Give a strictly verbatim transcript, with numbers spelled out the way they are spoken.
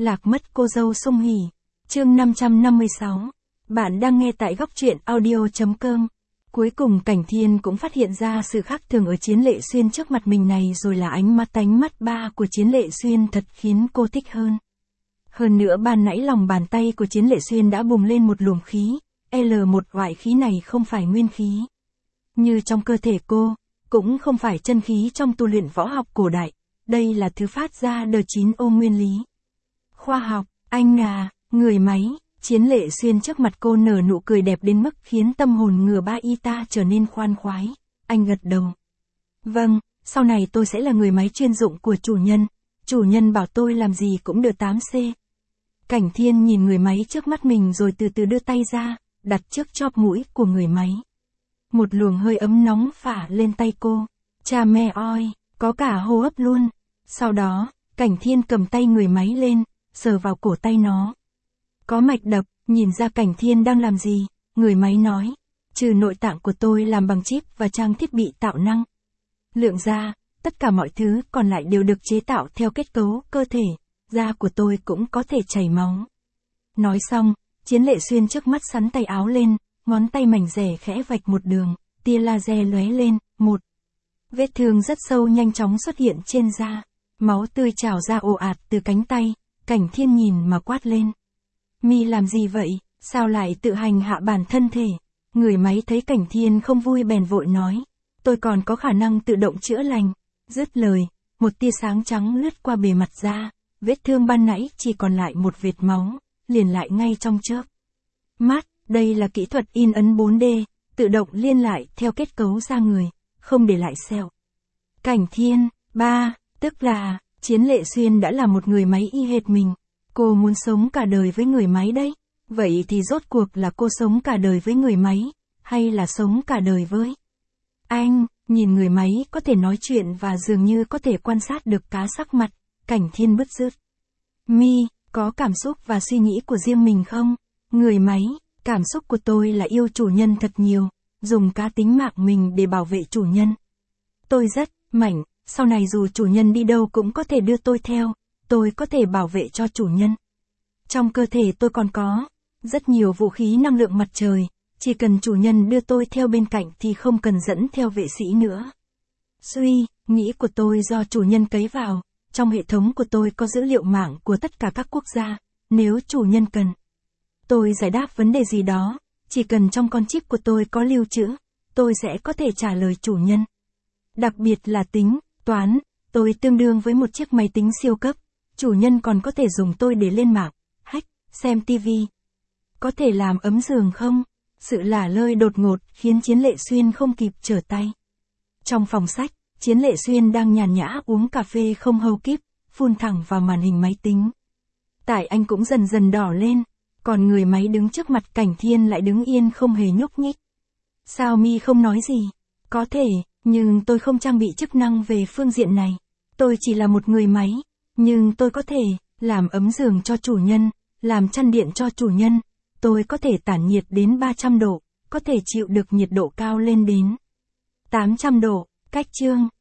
Lạc mất cô dâu Sung Hỉ. Chương năm trăm năm mươi sáu. Bạn đang nghe tại góc truyện audio chấm com. Cuối cùng Cảnh Thiên cũng phát hiện ra sự khác thường ở Chiến Lệ Xuyên trước mặt mình này, rồi là ánh mắt tánh mắt ba của Chiến Lệ Xuyên thật khiến cô thích hơn. Hơn nữa ban nãy lòng bàn tay của Chiến Lệ Xuyên đã bùng lên một luồng khí, L một loại khí này không phải nguyên khí như trong cơ thể cô, cũng không phải chân khí trong tu luyện võ học cổ đại, đây là thứ phát ra đờ chín ô nguyên lý. Khoa học, anh à, người máy. Chiến Lệ Xuyên trước mặt cô nở nụ cười đẹp đến mức khiến tâm hồn ngừa ba y ta trở nên khoan khoái. Anh gật đầu. Vâng, sau này tôi sẽ là người máy chuyên dụng của chủ nhân. Chủ nhân bảo tôi làm gì cũng được tám C. Cảnh Thiên nhìn người máy trước mắt mình rồi từ từ đưa tay ra, đặt trước chóp mũi của người máy. Một luồng hơi ấm nóng phả lên tay cô. Cha mẹ oi, có cả hô hấp luôn. Sau đó, Cảnh Thiên cầm tay người máy lên, sờ vào cổ tay nó. Có mạch đập, nhìn ra Cảnh Thiên đang làm gì, người máy nói. Trừ nội tạng của tôi làm bằng chip và trang thiết bị tạo năng lượng ra, tất cả mọi thứ còn lại đều được chế tạo theo kết cấu cơ thể, da của tôi cũng có thể chảy máu. Nói xong, Chiến Lệ Xuyên trước mắt sắn tay áo lên, ngón tay mảnh rẻ khẽ vạch một đường, tia laser lóe lên, một vết thương rất sâu nhanh chóng xuất hiện trên da, máu tươi trào ra ồ ạt từ cánh tay. Cảnh Thiên nhìn mà quát lên. Mi làm gì vậy, sao lại tự hành hạ bản thân thể? Người máy thấy Cảnh Thiên không vui bèn vội nói. Tôi còn có khả năng tự động chữa lành. Dứt lời, một tia sáng trắng lướt qua bề mặt da, vết thương ban nãy chỉ còn lại một vệt máu, liền lại ngay trong chớp mắt. Đây là kỹ thuật in ấn bốn D, tự động liên lại theo kết cấu da người, không để lại sẹo. Cảnh Thiên, ba, tức là, Chiến Lệ Xuyên đã là một người máy y hệt mình. Cô muốn sống cả đời với người máy đấy. Vậy thì rốt cuộc là cô sống cả đời với người máy, hay là sống cả đời với anh? Nhìn người máy có thể nói chuyện và dường như có thể quan sát được cá sắc mặt, Cảnh Thiên bứt rứt. Mi, có cảm xúc và suy nghĩ của riêng mình không? Người máy, cảm xúc của tôi là yêu chủ nhân thật nhiều, dùng cả tính mạng mình để bảo vệ chủ nhân. Tôi rất mạnh, sau này dù chủ nhân đi đâu cũng có thể đưa tôi theo. Tôi có thể bảo vệ cho chủ nhân. Trong cơ thể tôi còn có rất nhiều vũ khí năng lượng mặt trời, chỉ cần chủ nhân đưa tôi theo bên cạnh thì không cần dẫn theo vệ sĩ nữa. Suy nghĩ của tôi do chủ nhân cấy vào, trong hệ thống của tôi có dữ liệu mạng của tất cả các quốc gia, nếu chủ nhân cần tôi giải đáp vấn đề gì đó, chỉ cần trong con chip của tôi có lưu trữ, tôi sẽ có thể trả lời chủ nhân. Đặc biệt là tính toán, tôi tương đương với một chiếc máy tính siêu cấp. Chủ nhân còn có thể dùng tôi để lên mạng, hack, xem tivi. Có thể làm ấm giường không? Sự lả lơi đột ngột khiến Chiến Lệ Xuyên không kịp trở tay. Trong phòng sách, Chiến Lệ Xuyên đang nhàn nhã uống cà phê không hâu kíp, phun thẳng vào màn hình máy tính. Tại anh cũng dần dần đỏ lên, còn người máy đứng trước mặt Cảnh Thiên lại đứng yên không hề nhúc nhích. Sao Mi không nói gì? Có thể, nhưng tôi không trang bị chức năng về phương diện này. Tôi chỉ là một người máy. Nhưng tôi có thể làm ấm giường cho chủ nhân, làm chăn điện cho chủ nhân, tôi có thể tản nhiệt đến ba trăm độ, có thể chịu được nhiệt độ cao lên đến tám trăm độ. Cách chương